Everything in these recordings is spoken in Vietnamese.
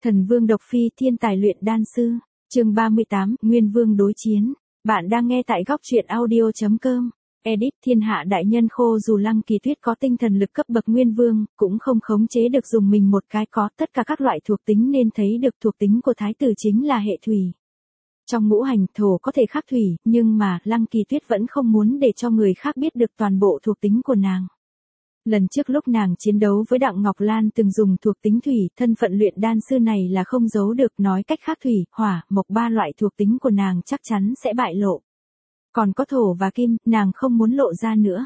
Thần Vương Độc Phi thiên tài luyện đan sư, chương 38, Nguyên Vương đối chiến. Bạn đang nghe tại góc truyện audio.com. Edit thiên hạ đại nhân khô dù Lăng Kỳ Tuyết có tinh thần lực cấp bậc Nguyên Vương, cũng không khống chế được dùng mình một cái có tất cả các loại thuộc tính nên thấy được thuộc tính của thái tử chính là hệ thủy. Trong ngũ hành thổ có thể khắc thủy, nhưng mà Lăng Kỳ Tuyết vẫn không muốn để cho người khác biết được toàn bộ thuộc tính của nàng. Lần trước lúc nàng chiến đấu với Đặng Ngọc Lan từng dùng thuộc tính thủy, thân phận luyện đan sư này là không giấu được, nói cách khác thủy, hỏa, mộc ba loại thuộc tính của nàng chắc chắn sẽ bại lộ. Còn có thổ và kim, nàng không muốn lộ ra nữa.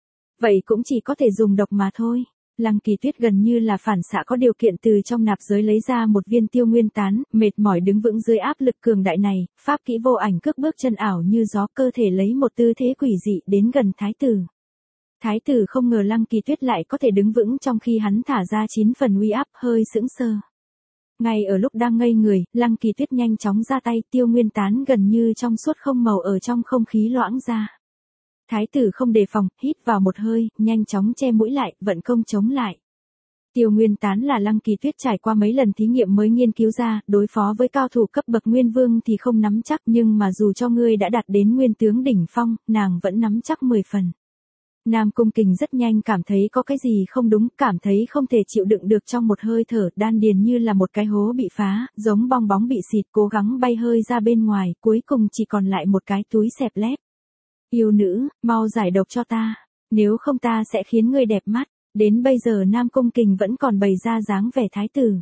Vậy cũng chỉ có thể dùng độc mà thôi. Lăng Kỳ Tuyết gần như là phản xạ có điều kiện từ trong nạp giới lấy ra một viên tiêu nguyên tán, mệt mỏi đứng vững dưới áp lực cường đại này, pháp kỹ vô ảnh cước bước chân ảo như gió, cơ thể lấy một tư thế quỷ dị đến gần thái tử. Thái tử không ngờ Lăng Kỳ Tuyết lại có thể đứng vững trong khi hắn thả ra 9 phần uy áp, hơi sững sờ. Ngay ở lúc đang ngây người, Lăng Kỳ Tuyết nhanh chóng ra tay, tiêu nguyên tán gần như trong suốt không màu ở trong không khí loãng ra. Thái tử không đề phòng, hít vào một hơi, nhanh chóng che mũi lại, vận công chống lại. Tiêu nguyên tán là Lăng Kỳ Tuyết trải qua mấy lần thí nghiệm mới nghiên cứu ra, đối phó với cao thủ cấp bậc Nguyên Vương thì không nắm chắc, nhưng mà dù cho ngươi đã đạt đến Nguyên tướng đỉnh phong, nàng vẫn nắm chắc 10 phần. Nam Cung Kình rất nhanh cảm thấy có cái gì không đúng, cảm thấy không thể chịu đựng được trong một hơi thở, đan điền như là một cái hố bị phá, giống bong bóng bị xịt, cố gắng bay hơi ra bên ngoài, cuối cùng chỉ còn lại một cái túi xẹp lép. Yêu nữ, mau giải độc cho ta, nếu không ta sẽ khiến ngươi đẹp mắt. Đến bây giờ Nam Cung Kình vẫn còn bày ra dáng vẻ thái tử.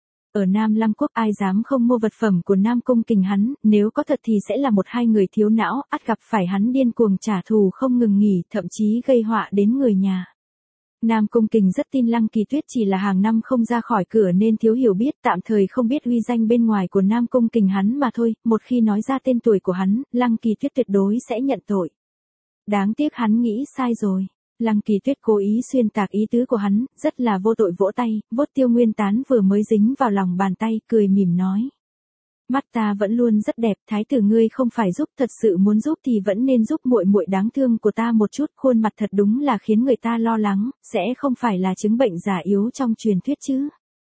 Ở Nam Lam Quốc ai dám không mua vật phẩm của Nam Cung Kình hắn, nếu có thật thì sẽ là một hai người thiếu não, ắt gặp phải hắn điên cuồng trả thù không ngừng nghỉ, thậm chí gây họa đến người nhà. Nam Cung Kình rất tin Lăng Kỳ Tuyết chỉ là hàng năm không ra khỏi cửa nên thiếu hiểu biết, tạm thời không biết uy danh bên ngoài của Nam Cung Kình hắn mà thôi, một khi nói ra tên tuổi của hắn, Lăng Kỳ Tuyết tuyệt đối sẽ nhận tội. Đáng tiếc hắn nghĩ sai rồi. Lăng Kỳ Tuyết cố ý xuyên tạc ý tứ của hắn, rất là vô tội, vỗ tay, vuốt tiêu nguyên tán vừa mới dính vào lòng bàn tay, cười mỉm nói. Mắt ta vẫn luôn rất đẹp, thái tử ngươi không phải giúp, thật sự muốn giúp thì vẫn nên giúp muội muội đáng thương của ta một chút, khuôn mặt thật đúng là khiến người ta lo lắng, sẽ không phải là chứng bệnh già yếu trong truyền thuyết chứ.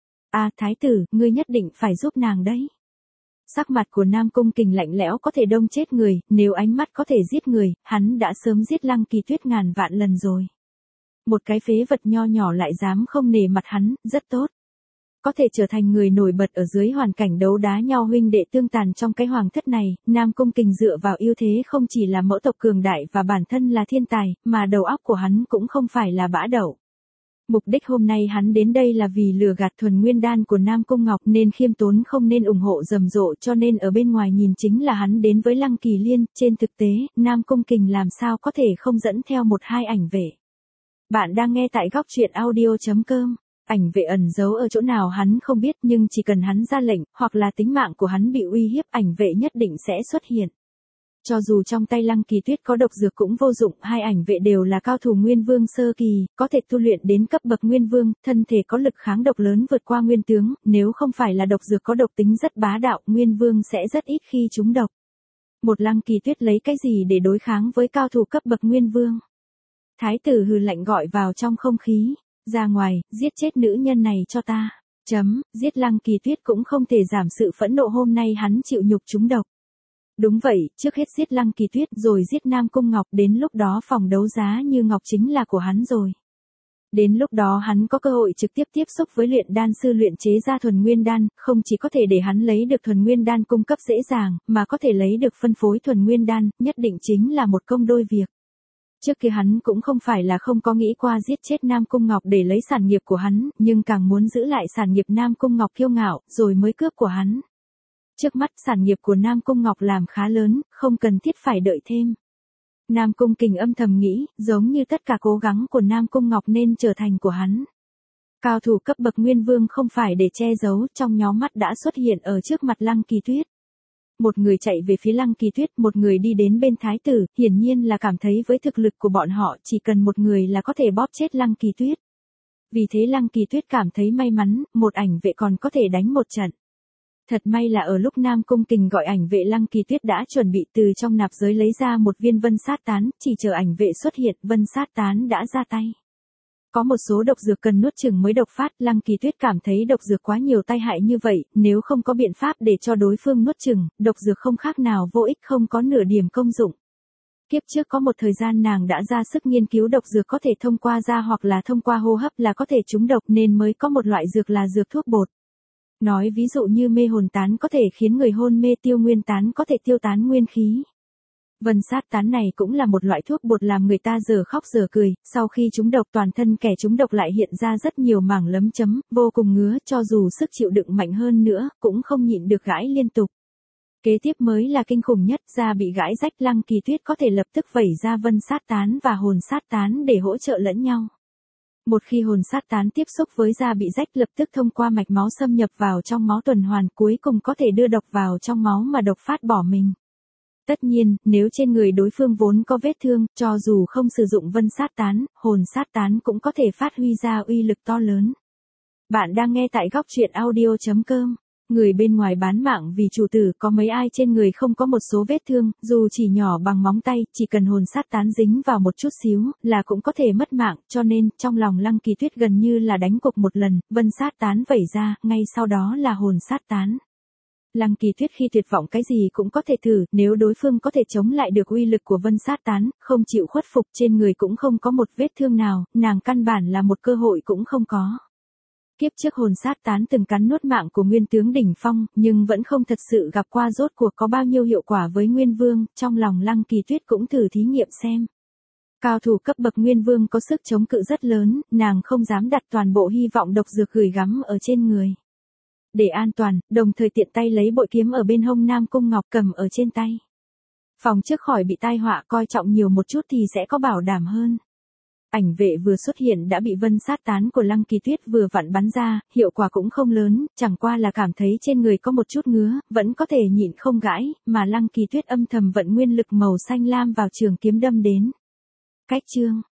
À thái tử, ngươi nhất định phải giúp nàng đấy. Sắc mặt của Nam Cung Kình lạnh lẽo có thể đông chết người, nếu ánh mắt có thể giết người, hắn đã sớm giết Lăng Kỳ Tuyết ngàn vạn lần rồi. Một cái phế vật nho nhỏ lại dám không nể mặt hắn, rất tốt. Có thể trở thành người nổi bật ở dưới hoàn cảnh đấu đá nhau huynh đệ tương tàn trong cái hoàng thất này, Nam Cung Kình dựa vào ưu thế không chỉ là mẫu tộc cường đại và bản thân là thiên tài, mà đầu óc của hắn cũng không phải là bã đậu. Mục đích hôm nay hắn đến đây là vì lừa gạt thuần nguyên đan của Nam Cung Ngọc nên khiêm tốn không nên ủng hộ rầm rộ, cho nên ở bên ngoài nhìn chính là hắn đến với Lăng Kỳ Liên, trên thực tế, Nam Cung Kình làm sao có thể không dẫn theo một hai ảnh vệ. Bạn đang nghe tại góc truyện audio.com. Ảnh vệ ẩn giấu ở chỗ nào hắn không biết, nhưng chỉ cần hắn ra lệnh, hoặc là tính mạng của hắn bị uy hiếp, ảnh vệ nhất định sẽ xuất hiện. Cho dù trong tay Lăng Kỳ Tuyết có độc dược cũng vô dụng, hai ảnh vệ đều là cao thủ Nguyên Vương sơ kỳ, có thể tu luyện đến cấp bậc Nguyên Vương, thân thể có lực kháng độc lớn vượt qua Nguyên tướng, nếu không phải là độc dược có độc tính rất bá đạo, Nguyên Vương sẽ rất ít khi trúng độc. Một Lăng Kỳ Tuyết lấy cái gì để đối kháng với cao thủ cấp bậc Nguyên Vương? Thái tử hừ lạnh gọi vào trong không khí, ra ngoài, giết chết nữ nhân này cho ta. Giết Lăng Kỳ Tuyết cũng không thể giảm sự phẫn nộ hôm nay hắn chịu nhục trúng độc. Đúng vậy, trước hết giết Lăng Kỳ Tuyết rồi giết Nam Cung Ngọc, đến lúc đó phòng đấu giá như Ngọc chính là của hắn rồi. Đến lúc đó hắn có cơ hội trực tiếp tiếp xúc với luyện đan sư luyện chế ra thuần nguyên đan, không chỉ có thể để hắn lấy được thuần nguyên đan cung cấp dễ dàng, mà có thể lấy được phân phối thuần nguyên đan, nhất định chính là một công đôi việc. Trước kia hắn cũng không phải là không có nghĩ qua giết chết Nam Cung Ngọc để lấy sản nghiệp của hắn, nhưng càng muốn giữ lại sản nghiệp Nam Cung Ngọc kiêu ngạo, rồi mới cướp của hắn. Trước mắt sản nghiệp của Nam Cung Ngọc làm khá lớn, không cần thiết phải đợi thêm. Nam Cung Kình âm thầm nghĩ, giống như tất cả cố gắng của Nam Cung Ngọc nên trở thành của hắn. Cao thủ cấp bậc Nguyên Vương không phải để che giấu, trong nhóm mắt đã xuất hiện ở trước mặt Lăng Kỳ Tuyết. Một người chạy về phía Lăng Kỳ Tuyết, một người đi đến bên thái tử, hiển nhiên là cảm thấy với thực lực của bọn họ chỉ cần một người là có thể bóp chết Lăng Kỳ Tuyết. Vì thế Lăng Kỳ Tuyết cảm thấy may mắn, một ảnh vệ còn có thể đánh một trận. Thật may là ở lúc Nam Cung Kình gọi ảnh vệ, Lăng Kỳ Tuyết đã chuẩn bị từ trong nạp giới lấy ra một viên vân sát tán, chỉ chờ ảnh vệ xuất hiện, vân sát tán đã ra tay. Có một số độc dược cần nuốt chửng mới độc phát, Lăng Kỳ Tuyết cảm thấy độc dược quá nhiều tai hại như vậy, nếu không có biện pháp để cho đối phương nuốt chửng, độc dược không khác nào vô ích, không có nửa điểm công dụng. Kiếp trước có một thời gian nàng đã ra sức nghiên cứu độc dược có thể thông qua da hoặc là thông qua hô hấp là có thể trúng độc nên mới có một loại dược là dược thuốc bột. Nói ví dụ như mê hồn tán có thể khiến người hôn mê, tiêu nguyên tán có thể tiêu tán nguyên khí. Vân sát tán này cũng là một loại thuốc bột làm người ta giờ khóc giờ cười, sau khi trúng độc toàn thân kẻ trúng độc lại hiện ra rất nhiều mảng lấm chấm, vô cùng ngứa, cho dù sức chịu đựng mạnh hơn nữa, cũng không nhịn được gãi liên tục. Kế tiếp mới là kinh khủng nhất, da bị gãi rách, Lăng Kỳ Tuyết có thể lập tức vẩy ra vân sát tán và hồn sát tán để hỗ trợ lẫn nhau. Một khi hồn sát tán tiếp xúc với da bị rách lập tức thông qua mạch máu xâm nhập vào trong máu tuần hoàn, cuối cùng có thể đưa độc vào trong máu mà độc phát bỏ mình. Tất nhiên, nếu trên người đối phương vốn có vết thương, cho dù không sử dụng vân sát tán, hồn sát tán cũng có thể phát huy ra uy lực to lớn. Bạn đang nghe tại góc truyện audio.com. Người bên ngoài bán mạng vì chủ tử, có mấy ai trên người không có một số vết thương, dù chỉ nhỏ bằng móng tay, chỉ cần hồn sát tán dính vào một chút xíu, là cũng có thể mất mạng, cho nên, trong lòng Lăng Kỳ Tuyết gần như là đánh cuộc một lần, vân sát tán vẩy ra, ngay sau đó là hồn sát tán. Lăng Kỳ Tuyết khi tuyệt vọng cái gì cũng có thể thử, nếu đối phương có thể chống lại được uy lực của vân sát tán, không chịu khuất phục, trên người cũng không có một vết thương nào, nàng căn bản là một cơ hội cũng không có. Kiếp trước hồn sát tán từng cắn nuốt mạng của Nguyên tướng đỉnh phong, nhưng vẫn không thật sự gặp qua rốt cuộc có bao nhiêu hiệu quả với Nguyên Vương, trong lòng Lăng Kỳ Tuyết cũng thử thí nghiệm xem. Cao thủ cấp bậc Nguyên Vương có sức chống cự rất lớn, nàng không dám đặt toàn bộ hy vọng độc dược gửi gắm ở trên người. Để an toàn, đồng thời tiện tay lấy bội kiếm ở bên hông Nam Cung Ngọc cầm ở trên tay. Phòng trước khỏi bị tai họa, coi trọng nhiều một chút thì sẽ có bảo đảm hơn. Ảnh vệ vừa xuất hiện đã bị vân sát tán của Lăng Kỳ Tuyết vừa vặn bắn ra, hiệu quả cũng không lớn, chẳng qua là cảm thấy trên người có một chút ngứa, vẫn có thể nhịn không gãi, mà Lăng Kỳ Tuyết âm thầm vận nguyên lực màu xanh lam vào trường kiếm đâm đến. Cách chương